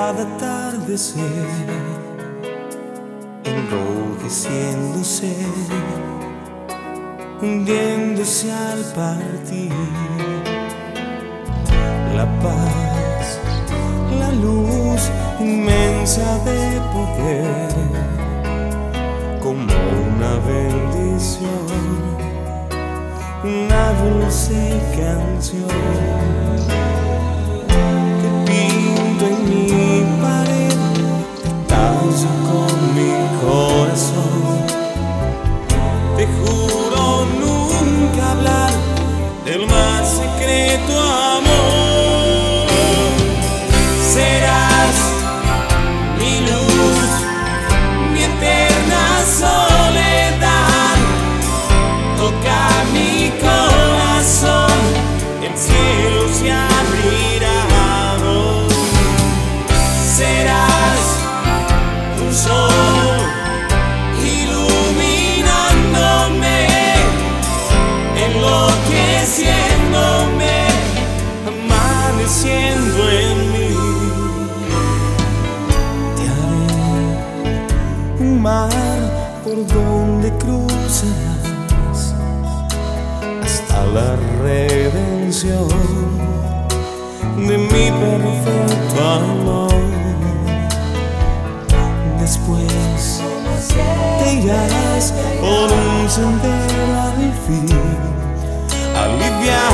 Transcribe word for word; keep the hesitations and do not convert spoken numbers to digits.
cada atardecer, enrojeciéndose, hundiéndose al partir. La paz, la luz inmensa de poder, como una bendición, una dulce canción que pinto en mi pared, te tallo con mi corazón. Te juro nunca hablar del más secreto amor. Serás mi luz, mi eterna soledad. Toca mi corazón, el cielo se abrirá. Serás un sol iluminándome, enloqueciéndome, amaneciendo en mí. Te haré un mar por donde cruzarás hasta la redención de mi perfecto amor. Después te irás por un sendero al fin, aliviar